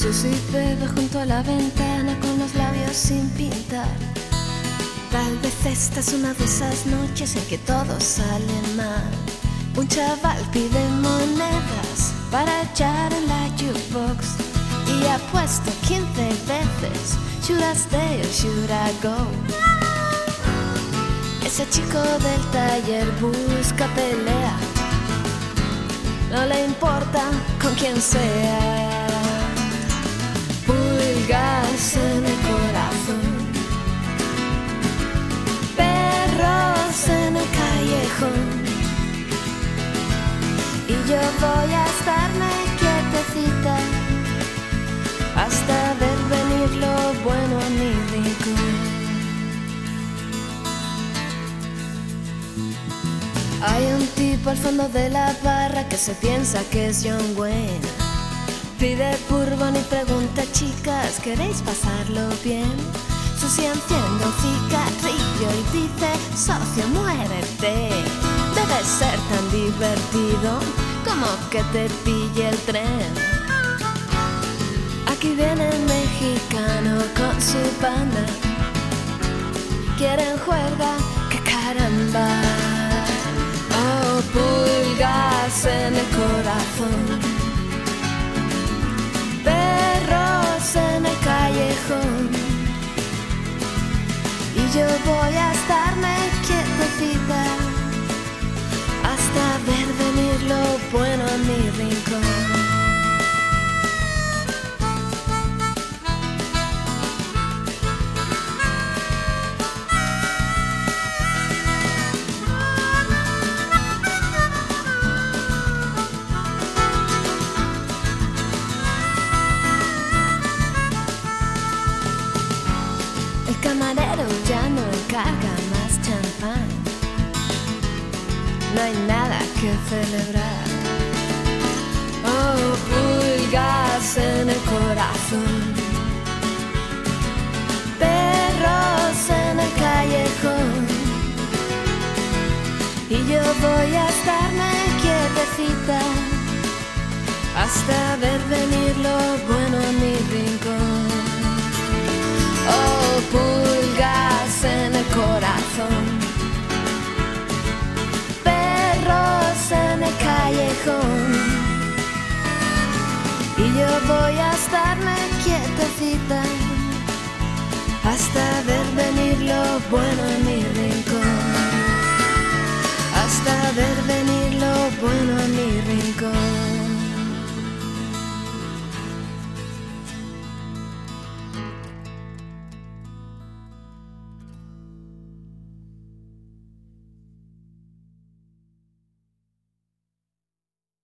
Susi bebe junto a la ventana con los labios sin pintar. Tal vez esta es una de esas noches en que todo sale mal. Un chaval pide monedas para echar en la jukebox y ha puesto 15 veces Should I stay or should I go? Ese chico del taller busca pelea, no le importa con quién sea. Pulgas en el corazón, perros en el callejón, y yo voy a estarme quietecita hasta ver venir lo bueno a mi rincón. Hay un tipo al fondo de la barra que se piensa que es John Wayne. Pide bourbon y pregunta: chicas, ¿queréis pasarlo bien? Susi enciende un cigarrillo y dice: socio, muérete. Debe ser tan divertido como que te pille el tren. Aquí viene el mexicano con su banda, quieren juerga, que caramba. Oh, pulgas en el corazón, perros en el callejón, y yo voy a estarme quietecita hasta ver venir lo bueno a mi rincón. El camarero ya no encarga más champán, no hay nada que celebrar. Oh, pulgas en el corazón, perros en el callejón, y yo voy a estarme quietecita hasta ver venir lo bueno a mi rincón. Oh, pulgas en el corazón, perros en el callejón, y yo voy a estarme quietecita hasta ver venir lo bueno en mi rincón, hasta ver venir